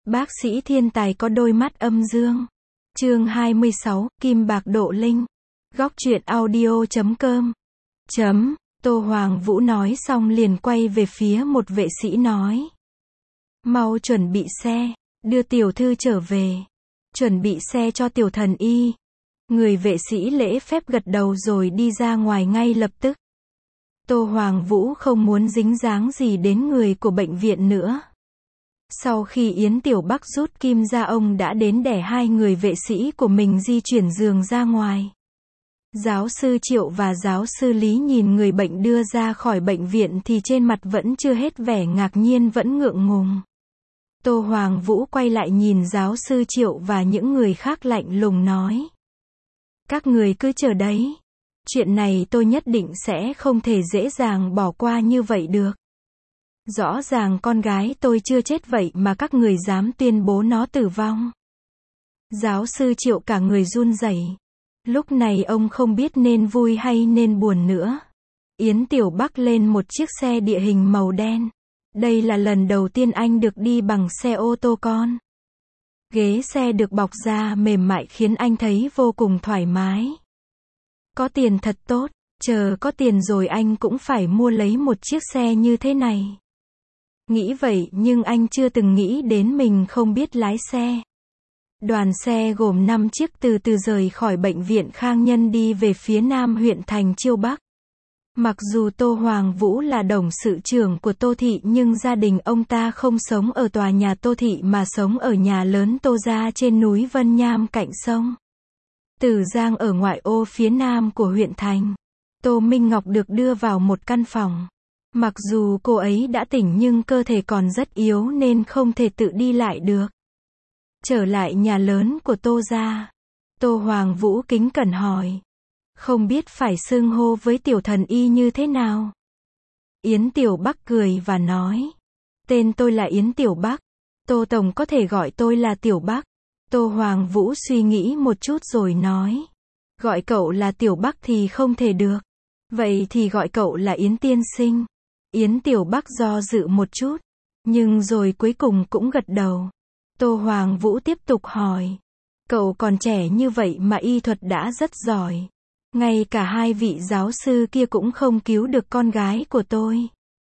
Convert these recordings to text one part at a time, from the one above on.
Bác sĩ thiên tài có đôi mắt âm dương. Chương 26, Kim Bạc Độ Linh. Góc truyện audio.com. Tô Hoàng Vũ nói xong liền quay về phía một vệ sĩ nói. Mau chuẩn bị xe, đưa tiểu thư trở về. Chuẩn bị xe cho tiểu thần y. Người vệ sĩ lễ phép gật đầu rồi đi ra ngoài ngay lập tức. Tô Hoàng Vũ không muốn dính dáng gì đến người của bệnh viện nữa. Sau khi Yến Tiểu Bắc rút kim ra, ông đã đến để hai người vệ sĩ của mình di chuyển giường ra ngoài. Giáo sư Triệu và giáo sư Lý nhìn người bệnh đưa ra khỏi bệnh viện thì trên mặt vẫn chưa hết vẻ ngạc nhiên, vẫn ngượng ngùng. Tô Hoàng Vũ quay lại nhìn giáo sư Triệu và những người khác lạnh lùng nói. Các người cứ chờ đấy. Chuyện này tôi nhất định sẽ không thể dễ dàng bỏ qua như vậy được. Rõ ràng con gái tôi chưa chết vậy mà các người dám tuyên bố nó tử vong. Giáo sư Triệu cả người run rẩy. Lúc này ông không biết nên vui hay nên buồn nữa. Yến Tiểu Bắc lên một chiếc xe địa hình màu đen. Đây là lần đầu tiên anh được đi bằng xe ô tô con. Ghế xe được bọc da mềm mại khiến anh thấy vô cùng thoải mái. Có tiền thật tốt, chờ có tiền rồi anh cũng phải mua lấy một chiếc xe như thế này. Nghĩ vậy nhưng anh chưa từng nghĩ đến mình không biết lái xe. Đoàn xe gồm 5 chiếc từ từ rời khỏi bệnh viện Khang Nhân đi về phía nam huyện thành Chiêu Bắc. Mặc dù Tô Hoàng Vũ là đồng sự trưởng của Tô Thị nhưng gia đình ông ta không sống ở tòa nhà Tô Thị mà sống ở nhà lớn Tô Gia trên núi Vân Nham cạnh sông Từ Giang ở ngoại ô phía nam của huyện thành. Tô Minh Ngọc được đưa vào một căn phòng. Mặc dù cô ấy đã tỉnh nhưng cơ thể còn rất yếu nên không thể tự đi lại được. Trở lại nhà lớn của Tô Gia, Tô Hoàng Vũ kính cẩn hỏi. Không biết phải xưng hô với tiểu thần y như thế nào? Yến Tiểu Bắc cười và nói. Tên tôi là Yến Tiểu Bắc. Tô Tổng có thể gọi tôi là Tiểu Bắc. Tô Hoàng Vũ suy nghĩ một chút rồi nói. Gọi cậu là Tiểu Bắc thì không thể được. Vậy thì gọi cậu là Yến Tiên Sinh. Yến Tiểu Bắc do dự một chút. Nhưng rồi cuối cùng cũng gật đầu. Tô Hoàng Vũ tiếp tục hỏi. Cậu còn trẻ như vậy mà y thuật đã rất giỏi. Ngay cả hai vị giáo sư kia cũng không cứu được con gái của tôi.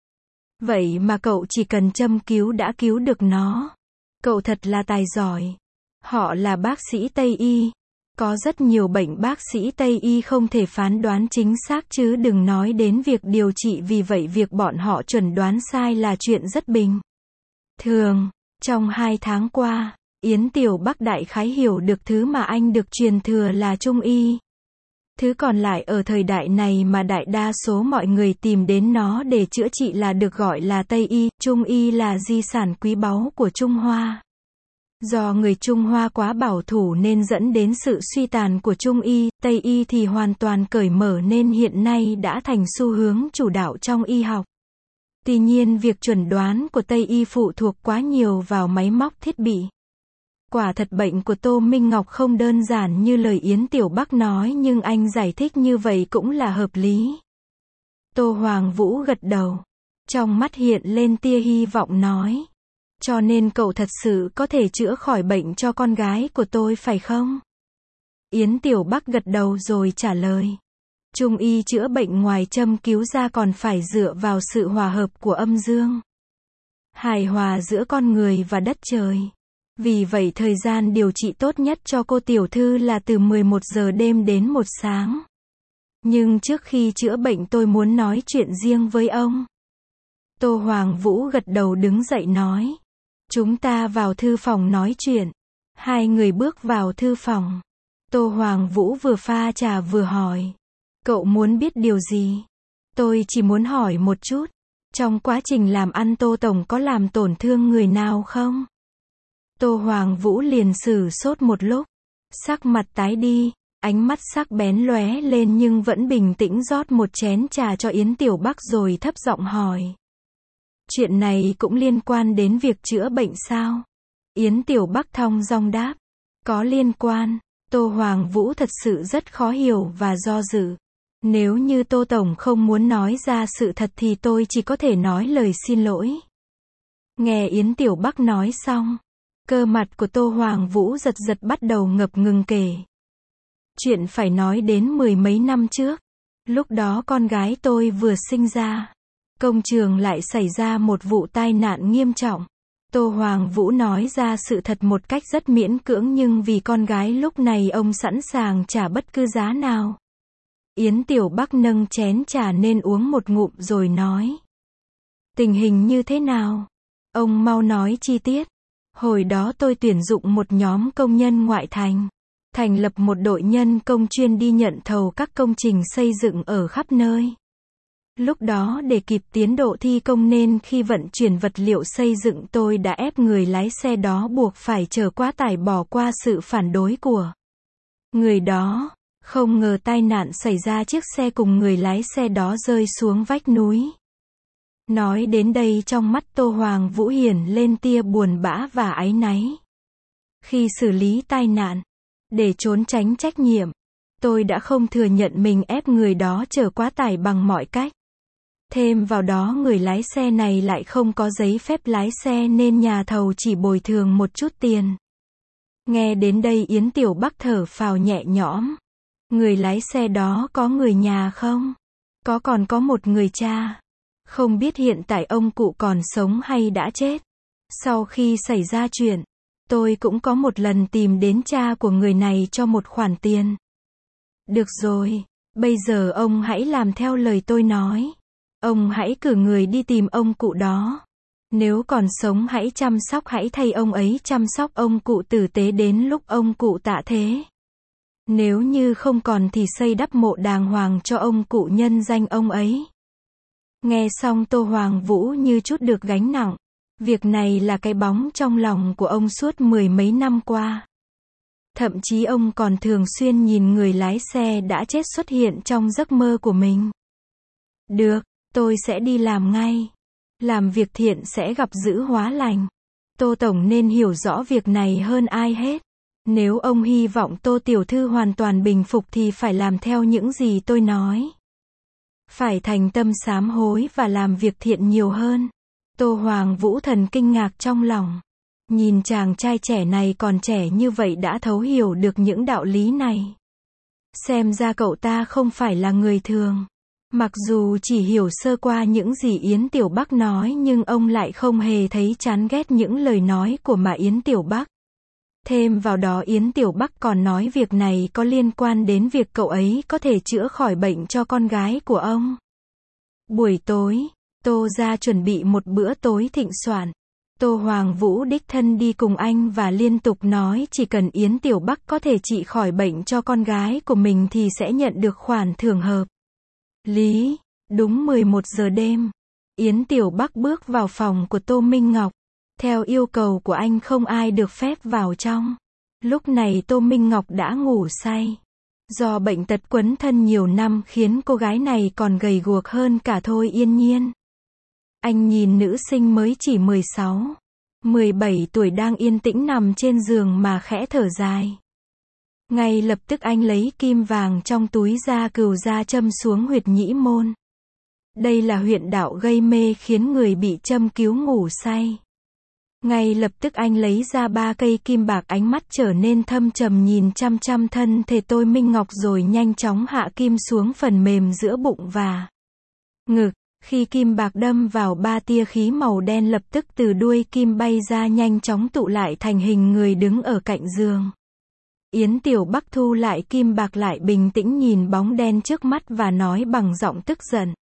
Vậy mà cậu chỉ cần châm cứu đã cứu được nó. Cậu thật là tài giỏi. Họ là bác sĩ Tây Y. Có rất nhiều bệnh bác sĩ Tây Y không thể phán đoán chính xác chứ đừng nói đến việc điều trị, vì vậy việc bọn họ chuẩn đoán sai là chuyện rất bình thường. Trong 2 tháng qua, Yến Tiểu Bắc đại khái hiểu được thứ mà anh được truyền thừa là Trung Y. Thứ còn lại ở thời đại này mà đại đa số mọi người tìm đến nó để chữa trị là được gọi là Tây Y. Trung Y là di sản quý báu của Trung Hoa. Do người Trung Hoa quá bảo thủ nên dẫn đến sự suy tàn của Trung Y. Tây Y thì hoàn toàn cởi mở nên hiện nay đã thành xu hướng chủ đạo trong y học. Tuy nhiên việc chuẩn đoán của Tây Y phụ thuộc quá nhiều vào máy móc thiết bị. Quả thật bệnh của Tô Minh Ngọc không đơn giản như lời Yến Tiểu Bắc nói, nhưng anh giải thích như vậy cũng là hợp lý. Tô Hoàng Vũ gật đầu. Trong mắt hiện lên tia hy vọng nói. Cho nên cậu thật sự có thể chữa khỏi bệnh cho con gái của tôi phải không? Yến Tiểu Bắc gật đầu rồi trả lời. Trung Y chữa bệnh ngoài châm cứu ra còn phải dựa vào sự hòa hợp của âm dương, hài hòa giữa con người và đất trời. Vì vậy thời gian điều trị tốt nhất cho cô tiểu thư là từ 11 giờ đêm đến 1 sáng. Nhưng trước khi chữa bệnh tôi muốn nói chuyện riêng với ông. Tô Hoàng Vũ gật đầu đứng dậy nói. Chúng ta vào thư phòng nói chuyện. Hai người bước vào thư phòng. Tô Hoàng Vũ vừa pha trà vừa hỏi. Cậu muốn biết điều gì? Tôi chỉ muốn hỏi một chút. Trong quá trình làm ăn Tô Tổng có làm tổn thương người nào không? Tô Hoàng Vũ liền sửng sốt một lúc. Sắc mặt tái đi. Ánh mắt sắc bén lóe lên nhưng vẫn bình tĩnh rót một chén trà cho Yến Tiểu Bắc rồi thấp giọng hỏi. Chuyện này cũng liên quan đến việc chữa bệnh sao? Yến Tiểu Bắc thong dong đáp. Có liên quan. Tô Hoàng Vũ thật sự rất khó hiểu và do dự. Nếu như Tô Tổng không muốn nói ra sự thật thì tôi chỉ có thể nói lời xin lỗi. Nghe Yến Tiểu Bắc nói xong, Cơ mặt của Tô Hoàng Vũ giật giật bắt đầu ngập ngừng kể. Chuyện phải nói đến 10 mấy năm trước. Lúc đó con gái tôi vừa sinh ra. Công trường lại xảy ra một vụ tai nạn nghiêm trọng. Tô Hoàng Vũ nói ra sự thật một cách rất miễn cưỡng nhưng vì con gái lúc này ông sẵn sàng trả bất cứ giá nào. Yến Tiểu Bắc nâng chén trà nên uống một ngụm rồi nói. Tình hình như thế nào? Ông mau nói chi tiết. Hồi đó tôi tuyển dụng một nhóm công nhân ngoại thành. Thành lập một đội nhân công chuyên đi nhận thầu các công trình xây dựng ở khắp nơi. Lúc đó để kịp tiến độ thi công nên khi vận chuyển vật liệu xây dựng tôi đã ép người lái xe đó buộc phải chở quá tải bỏ qua sự phản đối của người đó. Không ngờ tai nạn xảy ra, chiếc xe cùng người lái xe đó rơi xuống vách núi. Nói đến đây trong mắt Tô Hoàng Vũ hiển lên tia buồn bã và áy náy. Khi xử lý tai nạn, để trốn tránh trách nhiệm, tôi đã không thừa nhận mình ép người đó chở quá tải bằng mọi cách. Thêm vào đó người lái xe này lại không có giấy phép lái xe nên nhà thầu chỉ bồi thường một chút tiền. Nghe đến đây Yến Tiểu Bắc thở phào nhẹ nhõm. Người lái xe đó có người nhà không? Còn có một người cha. Không biết hiện tại ông cụ còn sống hay đã chết. Sau khi xảy ra chuyện, tôi cũng có một lần tìm đến cha của người này cho một khoản tiền. Được rồi, bây giờ ông hãy làm theo lời tôi nói. Ông hãy cử người đi tìm ông cụ đó. Nếu còn sống hãy chăm sóc, hãy thay ông ấy chăm sóc ông cụ tử tế đến lúc ông cụ tạ thế. Nếu như không còn thì xây đắp mộ đàng hoàng cho ông cụ nhân danh ông ấy. Nghe xong Tô Hoàng Vũ như chút được gánh nặng. Việc này là cái bóng trong lòng của ông suốt 10 mấy năm qua. Thậm chí ông còn thường xuyên nhìn người lái xe đã chết xuất hiện trong giấc mơ của mình. Được, tôi sẽ đi làm ngay. Làm việc thiện sẽ gặp dữ hóa lành. Tô Tổng nên hiểu rõ việc này hơn ai hết. Nếu ông hy vọng Tô Tiểu Thư hoàn toàn bình phục thì phải làm theo những gì tôi nói. Phải thành tâm sám hối và làm việc thiện nhiều hơn. Tô Hoàng Vũ thần kinh ngạc trong lòng. Nhìn chàng trai trẻ này còn trẻ như vậy đã thấu hiểu được những đạo lý này. Xem ra cậu ta không phải là người thường. Mặc dù chỉ hiểu sơ qua những gì Yến Tiểu Bắc nói nhưng ông lại không hề thấy chán ghét những lời nói của Yến Tiểu Bắc. Thêm vào đó Yến Tiểu Bắc còn nói việc này có liên quan đến việc cậu ấy có thể chữa khỏi bệnh cho con gái của ông. Buổi tối, Tô gia chuẩn bị một bữa tối thịnh soạn. Tô Hoàng Vũ đích thân đi cùng anh và liên tục nói chỉ cần Yến Tiểu Bắc có thể trị khỏi bệnh cho con gái của mình thì sẽ nhận được khoản thưởng hợp lý. Đúng 11 giờ đêm, Yến Tiểu Bắc bước vào phòng của Tô Minh Ngọc. Theo yêu cầu của anh không ai được phép vào trong. Lúc này Tô Minh Ngọc đã ngủ say. Do bệnh tật quấn thân nhiều năm khiến cô gái này còn gầy guộc hơn cả Thôi Yên Nhiên. Anh nhìn nữ sinh mới chỉ 16, 17 tuổi đang yên tĩnh nằm trên giường mà khẽ thở dài. Ngay lập tức anh lấy kim vàng trong túi ra cừu ra châm xuống huyệt nhĩ môn. Đây là huyệt đạo gây mê khiến người bị châm cứu ngủ say. Ngay lập tức anh lấy ra 3 cây kim bạc, ánh mắt trở nên thâm trầm nhìn chăm chăm thân thể Tô Minh Ngọc rồi nhanh chóng hạ kim xuống phần mềm giữa bụng và ngực. Khi kim bạc đâm vào 3 tia khí màu đen lập tức từ đuôi kim bay ra nhanh chóng tụ lại thành hình người đứng ở cạnh giường. Yến Tiểu Bắc thu lại kim bạc lại bình tĩnh nhìn bóng đen trước mắt và nói bằng giọng tức giận.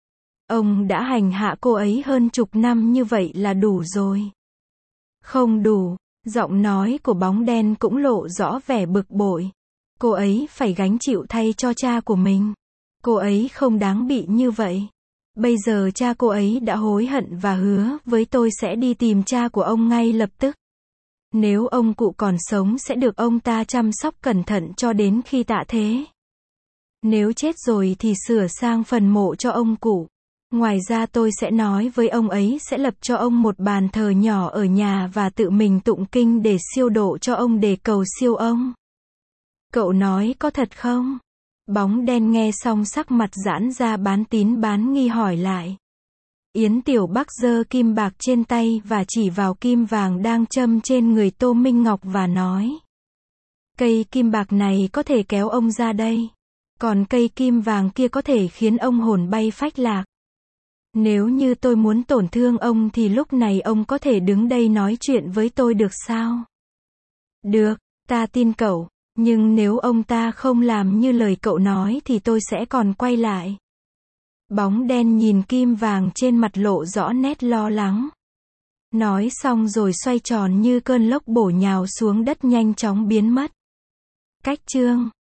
Ông đã hành hạ cô ấy hơn chục năm như vậy là đủ rồi. Không đủ, giọng nói của bóng đen cũng lộ rõ vẻ bực bội. Cô ấy phải gánh chịu thay cho cha của mình. Cô ấy không đáng bị như vậy. Bây giờ cha cô ấy đã hối hận và hứa với tôi sẽ đi tìm cha của ông ngay lập tức. Nếu ông cụ còn sống sẽ được ông ta chăm sóc cẩn thận cho đến khi tạ thế. Nếu chết rồi thì sửa sang phần mộ cho ông cụ. Ngoài ra tôi sẽ nói với ông ấy sẽ lập cho ông một bàn thờ nhỏ ở nhà và tự mình tụng kinh để siêu độ cho ông để cầu siêu ông. Cậu nói có thật không? Bóng đen nghe xong sắc mặt giãn ra bán tín bán nghi hỏi lại. Yến Tiểu Bắc giơ kim bạc trên tay và chỉ vào kim vàng đang châm trên người Tô Minh Ngọc và nói. Cây kim bạc này có thể kéo ông ra đây. Còn cây kim vàng kia có thể khiến ông hồn bay phách lạc. Nếu như tôi muốn tổn thương ông thì lúc này ông có thể đứng đây nói chuyện với tôi được sao? Được, ta tin cậu. Nhưng nếu ông ta không làm như lời cậu nói thì tôi sẽ còn quay lại. Bóng đen nhìn kim vàng trên mặt lộ rõ nét lo lắng. Nói xong rồi xoay tròn như cơn lốc bổ nhào xuống đất nhanh chóng biến mất. Cách chương